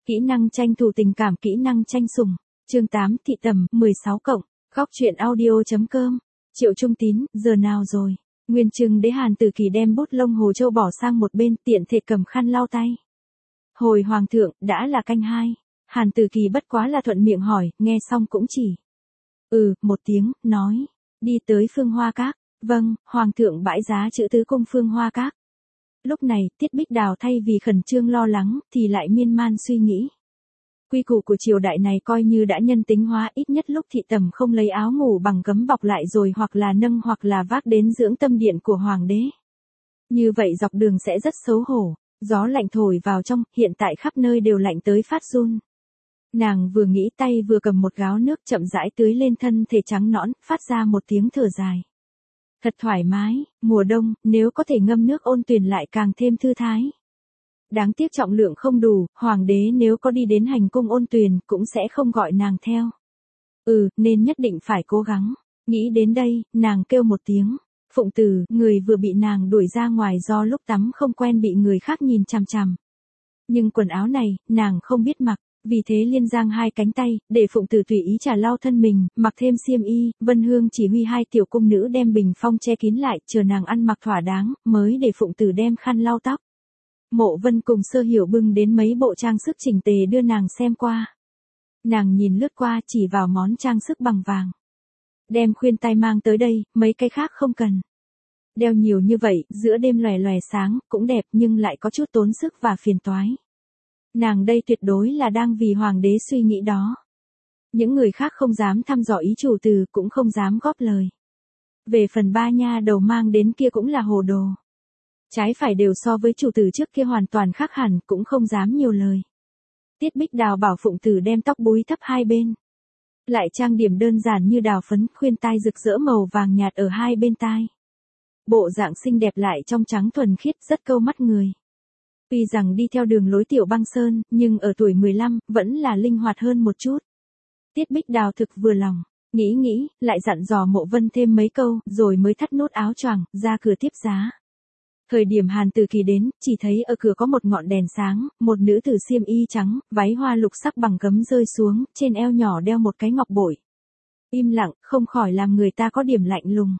Kỹ năng tranh thủ tình cảm, kỹ năng tranh sủng. Chương 8, thị tầm, 16 cộng. Góc truyện audio.com. Triệu Trung Tín, giờ nào rồi? Nguyên Trừng Đế Hàn Tử Kỳ đem bút lông Hồ Châu bỏ sang một bên, tiện thể cầm khăn lau tay. Hồi hoàng thượng, đã là canh 2. Hàn Tử Kỳ bất quá là thuận miệng hỏi, nghe xong cũng chỉ. Một tiếng, nói. Đi tới Phương Hoa Các. Vâng, hoàng thượng bãi giá chữ tứ cung Phương Hoa Các. Lúc này, Tiết Bích Đào thay vì khẩn trương lo lắng, thì lại miên man suy nghĩ. Quy củ của triều đại này coi như đã nhân tính hóa, ít nhất lúc thị tầm không lấy áo ngủ bằng gấm bọc lại rồi hoặc là nâng hoặc là vác đến dưỡng tâm điện của hoàng đế. Như vậy dọc đường sẽ rất xấu hổ, gió lạnh thổi vào trong, hiện tại khắp nơi đều lạnh tới phát run. Nàng vừa nghĩ tay vừa cầm một gáo nước chậm rãi tưới lên thân thể trắng nõn, phát ra một tiếng thở dài. Thật thoải mái, mùa đông, nếu có thể ngâm nước ôn tuyền lại càng thêm thư thái. Đáng tiếc trọng lượng không đủ, hoàng đế nếu có đi đến hành cung ôn tuyền cũng sẽ không gọi nàng theo. Nên nhất định phải cố gắng. Nghĩ đến đây, nàng kêu một tiếng. Phụng Tử, người vừa bị nàng đuổi ra ngoài do lúc tắm không quen bị người khác nhìn chằm chằm. Nhưng quần áo này, nàng không biết mặc. Vì thế liên giang hai cánh tay, để Phụng Tử tùy ý trà lau thân mình, mặc thêm xiêm y, Vân Hương chỉ huy hai tiểu cung nữ đem bình phong che kín lại, chờ nàng ăn mặc thỏa đáng, mới để Phụng Tử đem khăn lau tóc. Mộ Vân cùng Sơ Hiểu bưng đến mấy bộ trang sức chỉnh tề đưa nàng xem qua. Nàng nhìn lướt qua chỉ vào món trang sức bằng vàng. Đem khuyên tai mang tới đây, mấy cái khác không cần. Đeo nhiều như vậy, giữa đêm lòe lòe sáng, cũng đẹp nhưng lại có chút tốn sức và phiền toái. Nàng đây tuyệt đối là đang vì hoàng đế suy nghĩ đó. Những người khác không dám thăm dò ý chủ tử, cũng không dám góp lời. Về phần ba nha đầu mang đến kia cũng là hồ đồ. Trái phải đều so với chủ tử trước kia hoàn toàn khác hẳn, cũng không dám nhiều lời. Tiết Bích Đào bảo Phụng Tử đem tóc búi thấp hai bên. Lại trang điểm đơn giản như đào phấn, khuyên tai rực rỡ màu vàng nhạt ở hai bên tai. Bộ dạng xinh đẹp lại trong trắng thuần khiết, rất câu mắt người. Tuy rằng đi theo đường lối tiểu băng sơn, nhưng ở tuổi 15, vẫn là linh hoạt hơn một chút. Tiết Bích Đào thực vừa lòng, nghĩ, lại dặn dò Mộ Vân thêm mấy câu, rồi mới thắt nút áo choàng, ra cửa tiếp giá. Thời điểm Hàn Tử Kỳ đến, chỉ thấy ở cửa có một ngọn đèn sáng, một nữ tử xiêm y trắng, váy hoa lục sắc bằng gấm rơi xuống, trên eo nhỏ đeo một cái ngọc bội. Im lặng, không khỏi làm người ta có điểm lạnh lùng.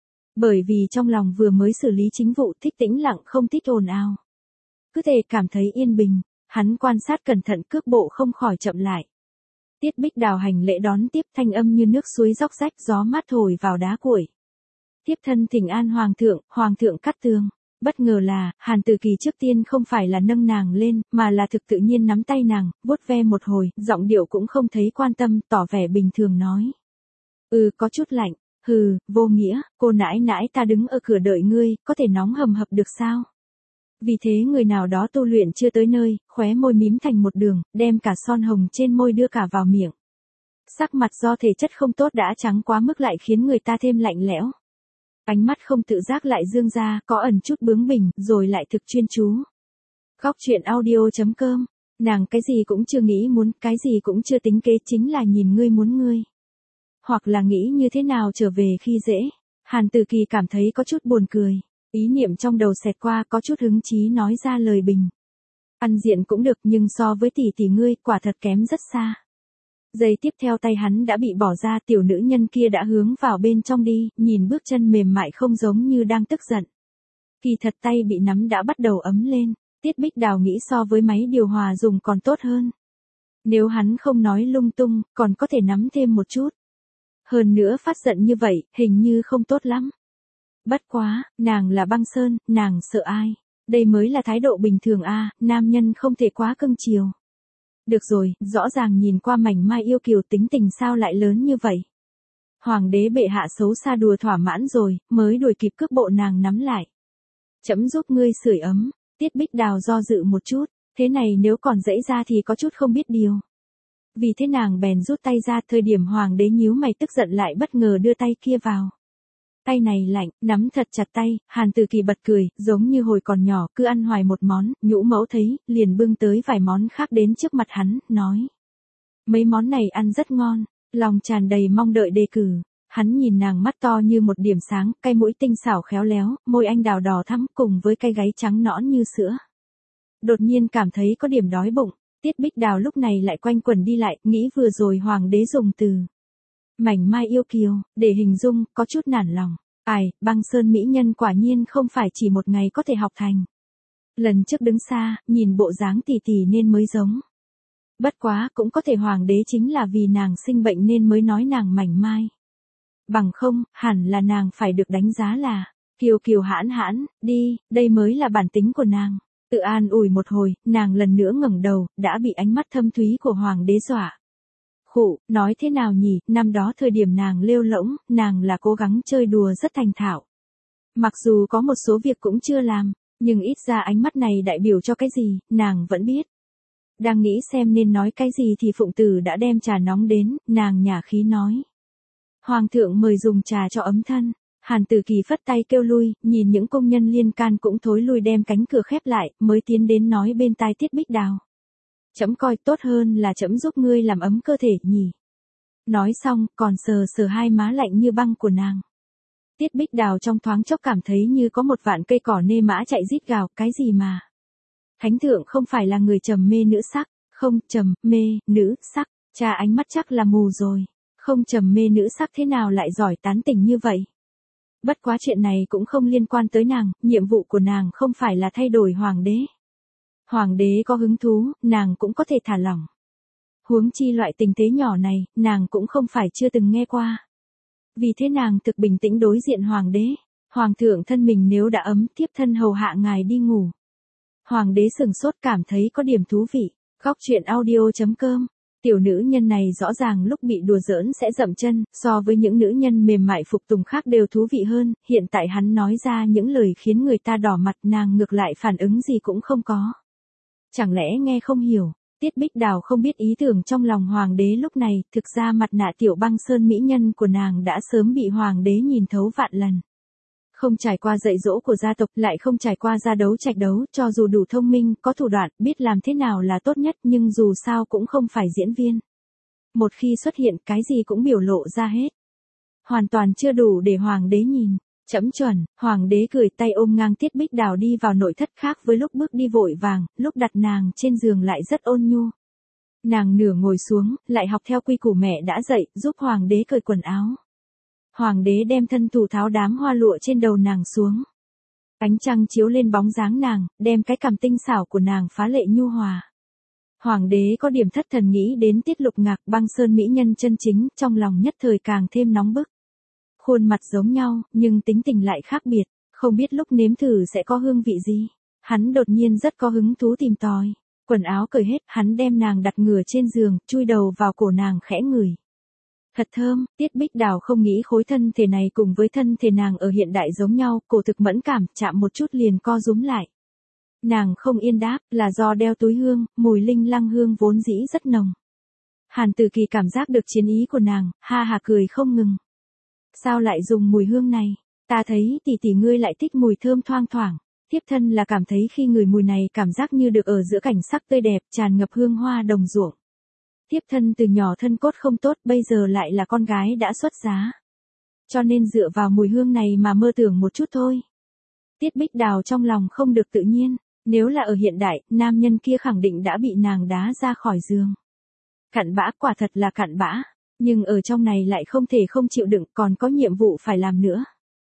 Bởi vì trong lòng vừa mới xử lý chính vụ, thích tĩnh lặng không thích ồn ào. Cứ thể cảm thấy yên bình, hắn quan sát cẩn thận cước bộ không khỏi chậm lại. Tiết Bích Đào hành lễ đón tiếp, thanh âm như nước suối róc rách, gió mát thổi vào đá cuội. Tiếp thân thỉnh an hoàng thượng cắt tường. Bất ngờ là, Hàn Tử Kỳ trước tiên không phải là nâng nàng lên, mà là thực tự nhiên nắm tay nàng, vuốt ve một hồi, giọng điệu cũng không thấy quan tâm, tỏ vẻ bình thường nói. Có chút lạnh, vô nghĩa, cô nãi nãi ta đứng ở cửa đợi ngươi, có thể nóng hầm hập được sao? Vì thế người nào đó tu luyện chưa tới nơi, khóe môi mím thành một đường, đem cả son hồng trên môi đưa cả vào miệng. Sắc mặt do thể chất không tốt đã trắng quá mức lại khiến người ta thêm lạnh lẽo. Ánh mắt không tự giác lại dương ra, có ẩn chút bướng bỉnh, rồi lại thực chuyên chú. Góc truyện audio.com. Nàng cái gì cũng chưa nghĩ muốn, cái gì cũng chưa tính kế, chính là nhìn ngươi muốn ngươi. Hoặc là nghĩ như thế nào trở về khi dễ. Hàn Tử Kỳ cảm thấy có chút buồn cười. Ý niệm trong đầu xẹt qua, có chút hứng chí nói ra lời bình. Ăn diện cũng được, nhưng so với tỷ ngươi, quả thật kém rất xa. Giây tiếp theo tay hắn đã bị bỏ ra, tiểu nữ nhân kia đã hướng vào bên trong đi, nhìn bước chân mềm mại không giống như đang tức giận. Kỳ thật tay bị nắm đã bắt đầu ấm lên, Tiết Bích Đào nghĩ so với máy điều hòa dùng còn tốt hơn. Nếu hắn không nói lung tung, còn có thể nắm thêm một chút. Hơn nữa phát giận như vậy, hình như không tốt lắm. Bất quá, nàng là băng sơn, nàng sợ ai? Đây mới là thái độ bình thường nam nhân không thể quá cưng chiều. Được rồi, rõ ràng nhìn qua mảnh mai yêu kiều, tính tình sao lại lớn như vậy. Hoàng đế bệ hạ xấu xa đùa thỏa mãn rồi, mới đuổi kịp cước bộ nàng nắm lại. Chấm giúp ngươi sưởi ấm. Tiết Bích Đào do dự một chút, thế này nếu còn dãy ra thì có chút không biết điều. Vì thế nàng bèn rút tay ra, thời điểm hoàng đế nhíu mày tức giận lại bất ngờ đưa tay kia vào. Tay này lạnh, nắm thật chặt tay, Hàn Tử Kỳ bật cười, giống như hồi còn nhỏ, cứ ăn hoài một món, nhũ mẫu thấy, liền bưng tới vài món khác đến trước mặt hắn, nói. Mấy món này ăn rất ngon, lòng tràn đầy mong đợi đề cử. Hắn nhìn nàng mắt to như một điểm sáng, cái mũi tinh xảo khéo léo, môi anh đào đỏ thắm cùng với cái gáy trắng nõn như sữa. Đột nhiên cảm thấy có điểm đói bụng, Tiết Bích Đào lúc này lại quanh quẩn đi lại, nghĩ vừa rồi hoàng đế dùng từ mảnh mai yêu kiều, để hình dung, có chút nản lòng. Ai, băng sơn mỹ nhân quả nhiên không phải chỉ một ngày có thể học thành. Lần trước đứng xa, nhìn bộ dáng tỷ tỷ nên mới giống. Bất quá, cũng có thể hoàng đế chính là vì nàng sinh bệnh nên mới nói nàng mảnh mai. Bằng không, hẳn là nàng phải được đánh giá là kiều kiều hãn hãn, đi, đây mới là bản tính của nàng. Tự an ủi một hồi, nàng lần nữa ngẩng đầu, đã bị ánh mắt thâm thúy của hoàng đế dọa. Khụ, nói thế nào nhỉ, năm đó thời điểm nàng lêu lỗng, nàng là cố gắng chơi đùa rất thành thạo. Mặc dù có một số việc cũng chưa làm, nhưng ít ra ánh mắt này đại biểu cho cái gì, nàng vẫn biết. Đang nghĩ xem nên nói cái gì thì Phụng Tử đã đem trà nóng đến, nàng nhả khí nói. Hoàng thượng mời dùng trà cho ấm thân. Hàn Tử Kỳ phất tay kêu lui, nhìn những công nhân liên can cũng thối lui đem cánh cửa khép lại, mới tiến đến nói bên tai Tiết Bích Đào. Trẫm coi tốt hơn là trẫm giúp ngươi làm ấm cơ thể nhỉ. Nói xong, còn sờ sờ hai má lạnh như băng của nàng. Tiết Bích Đào trong thoáng chốc cảm thấy như có một vạn cây cỏ nê mã chạy rít gào, cái gì mà. Thánh thượng không phải là người trầm mê nữ sắc, không trầm mê nữ sắc, cha ánh mắt chắc là mù rồi, không trầm mê nữ sắc thế nào lại giỏi tán tỉnh như vậy. Bất quá chuyện này cũng không liên quan tới nàng, nhiệm vụ của nàng không phải là thay đổi hoàng đế. Hoàng đế có hứng thú, nàng cũng có thể thả lỏng. Huống chi loại tình tế nhỏ này, nàng cũng không phải chưa từng nghe qua. Vì thế nàng thực bình tĩnh đối diện hoàng đế. Hoàng thượng thân mình nếu đã ấm, thiếp thân hầu hạ ngài đi ngủ. Hoàng đế sừng sốt cảm thấy có điểm thú vị. Góc truyện audio.com. Tiểu nữ nhân này rõ ràng lúc bị đùa giỡn sẽ dậm chân, so với những nữ nhân mềm mại phục tùng khác đều thú vị hơn, hiện tại hắn nói ra những lời khiến người ta đỏ mặt, nàng ngược lại phản ứng gì cũng không có. Chẳng lẽ nghe không hiểu, Tiết Bích Đào không biết ý tưởng trong lòng hoàng đế lúc này, thực ra mặt nạ tiểu băng sơn mỹ nhân của nàng đã sớm bị hoàng đế nhìn thấu vạn lần. Không trải qua dạy dỗ của gia tộc, lại không trải qua ra đấu trạch đấu, cho dù đủ thông minh, có thủ đoạn, biết làm thế nào là tốt nhất nhưng dù sao cũng không phải diễn viên. Một khi xuất hiện cái gì cũng biểu lộ ra hết. Hoàn toàn chưa đủ để hoàng đế nhìn. Chấm chuẩn, hoàng đế cười tay ôm ngang Tiết Bích Đào đi vào nội thất khác với lúc bước đi vội vàng, lúc đặt nàng trên giường lại rất ôn nhu. Nàng nửa ngồi xuống, lại học theo quy củ mẹ đã dạy, giúp hoàng đế cởi quần áo. Hoàng đế đem thân thủ tháo đám hoa lụa trên đầu nàng xuống. Ánh trăng chiếu lên bóng dáng nàng, đem cái cằm tinh xảo của nàng phá lệ nhu hòa. Hoàng đế có điểm thất thần nghĩ đến Tiết Lục Ngạc băng sơn mỹ nhân chân chính, trong lòng nhất thời càng thêm nóng bức. Khuôn mặt giống nhau, nhưng tính tình lại khác biệt, không biết lúc nếm thử sẽ có hương vị gì. Hắn đột nhiên rất có hứng thú tìm tòi. Quần áo cởi hết, hắn đem nàng đặt ngửa trên giường, chui đầu vào cổ nàng khẽ ngửi. Thật thơm, Tiết Bích Đào không nghĩ khối thân thể này cùng với thân thể nàng ở hiện đại giống nhau, cổ thực mẫn cảm, chạm một chút liền co rúm lại. Nàng không yên đáp, là do đeo túi hương, mùi linh lăng hương vốn dĩ rất nồng. Hàn Tử Kỳ cảm giác được chiến ý của nàng, ha hà cười không ngừng. Sao lại dùng mùi hương này? Ta thấy tỷ tỷ ngươi lại thích mùi thơm thoang thoảng. Thiếp thân là cảm thấy khi ngửi mùi này cảm giác như được ở giữa cảnh sắc tươi đẹp, tràn ngập hương hoa đồng ruộng. Thiếp thân từ nhỏ thân cốt không tốt, bây giờ lại là con gái đã xuất giá. Cho nên dựa vào mùi hương này mà mơ tưởng một chút thôi. Tiết Bích Đào trong lòng không được tự nhiên, nếu là ở hiện đại, nam nhân kia khẳng định đã bị nàng đá ra khỏi giường. Cặn bã, quả thật là cặn bã, nhưng ở trong này lại không thể không chịu đựng, còn có nhiệm vụ phải làm nữa.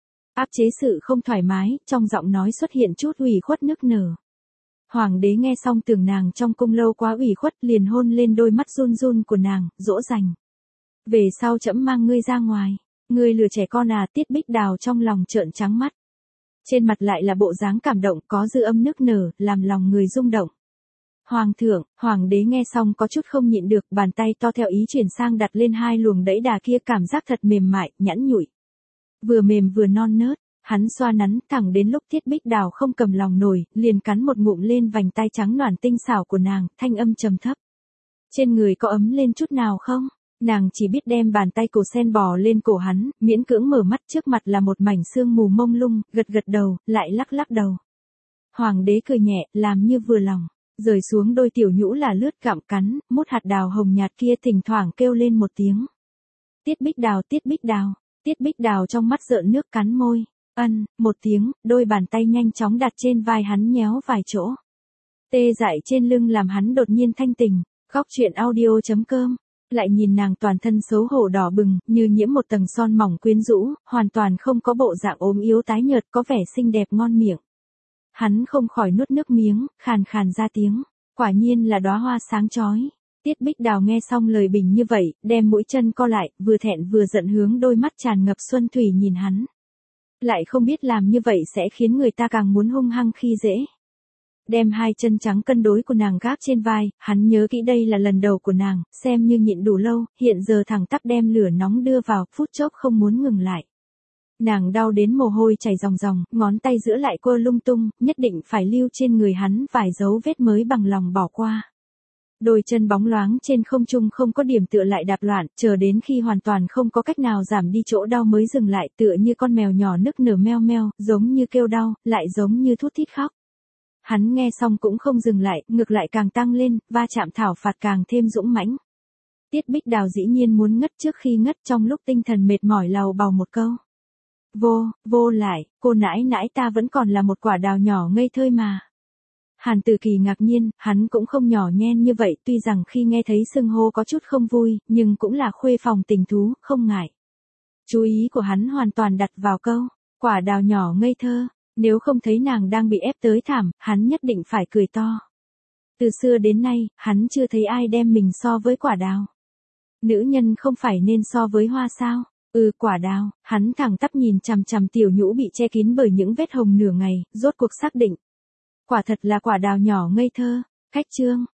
Áp chế sự không thoải mái, trong giọng nói xuất hiện chút ủy khuất nức nở. Hoàng đế nghe xong tưởng nàng trong cung lâu quá ủy khuất, liền hôn lên đôi mắt run run của nàng, dỗ dành. Về sau trẫm mang ngươi ra ngoài, ngươi lừa trẻ con à? Tiết Bích Đào trong lòng trợn trắng mắt. Trên mặt lại là bộ dáng cảm động, có dư âm nức nở, làm lòng người rung động. Hoàng thượng, hoàng đế nghe xong có chút không nhịn được, bàn tay to theo ý chuyển sang đặt lên hai luồng đẫy đà kia, cảm giác thật mềm mại, nhẵn nhụi. Vừa mềm vừa non nớt, hắn xoa nắn thẳng đến lúc Tiết Bích Đào không cầm lòng nổi, liền cắn một ngụm lên vành tay trắng nõn tinh xảo của nàng, thanh âm trầm thấp. Trên người có ấm lên chút nào không? Nàng chỉ biết đem bàn tay cổ sen bò lên cổ hắn, miễn cưỡng mở mắt, trước mặt là một mảnh sương mù mông lung, gật gật đầu, lại lắc lắc đầu. Hoàng đế cười nhẹ, làm như vừa lòng, rời xuống đôi tiểu nhũ là lướt gặm cắn, mút hạt đào hồng nhạt kia thỉnh thoảng kêu lên một tiếng. Tiết Bích Đào, Tiết Bích Đào. Tiết Bích Đào trong mắt rợn nước cắn môi, một tiếng, đôi bàn tay nhanh chóng đặt trên vai hắn nhéo vài chỗ. Tê dại trên lưng làm hắn đột nhiên thanh tỉnh. Góc chuyện audio.com. Lại nhìn nàng toàn thân xấu hổ đỏ bừng, như nhiễm một tầng son mỏng quyến rũ, hoàn toàn không có bộ dạng ốm yếu tái nhợt, có vẻ xinh đẹp ngon miệng. Hắn không khỏi nuốt nước miếng, khàn khàn ra tiếng. Quả nhiên là đóa hoa sáng chói. Tiết Bích Đào nghe xong lời bình như vậy, đem mũi chân co lại, vừa thẹn vừa giận hướng đôi mắt tràn ngập xuân thủy nhìn hắn. Lại không biết làm như vậy sẽ khiến người ta càng muốn hung hăng khi dễ. Đem hai chân trắng cân đối của nàng gác trên vai, hắn nhớ kỹ đây là lần đầu của nàng, xem như nhịn đủ lâu, hiện giờ thẳng tắp đem lửa nóng đưa vào, phút chốc không muốn ngừng lại. Nàng đau đến mồ hôi chảy ròng ròng, ngón tay giữa lại quơ lung tung, nhất định phải lưu trên người hắn vài dấu vết mới bằng lòng bỏ qua. Đôi chân bóng loáng trên không trung không có điểm tựa lại đạp loạn, chờ đến khi hoàn toàn không có cách nào giảm đi chỗ đau mới dừng lại, tựa như con mèo nhỏ nức nở meo meo, giống như kêu đau, lại giống như thút thít khóc. Hắn nghe xong cũng không dừng lại, ngược lại càng tăng lên, va chạm thảo phạt càng thêm dũng mãnh. Tiết Bích Đào dĩ nhiên muốn ngất trước khi ngất, trong lúc tinh thần mệt mỏi lầu bầu một câu. Vô lại, cô nãi nãi ta vẫn còn là một quả đào nhỏ ngây thơ mà. Hàn Tử Kỳ ngạc nhiên, hắn cũng không nhỏ nhen như vậy, tuy rằng khi nghe thấy xưng hô có chút không vui, nhưng cũng là khuê phòng tình thú, không ngại. Chú ý của hắn hoàn toàn đặt vào câu, quả đào nhỏ ngây thơ, nếu không thấy nàng đang bị ép tới thảm, hắn nhất định phải cười to. Từ xưa đến nay, hắn chưa thấy ai đem mình so với quả đào. Nữ nhân không phải nên so với hoa sao? Quả đào, hắn thẳng tắp nhìn chằm chằm tiểu nhũ bị che kín bởi những vết hồng nửa ngày, rốt cuộc xác định. Quả thật là quả đào nhỏ ngây thơ. Khách trương,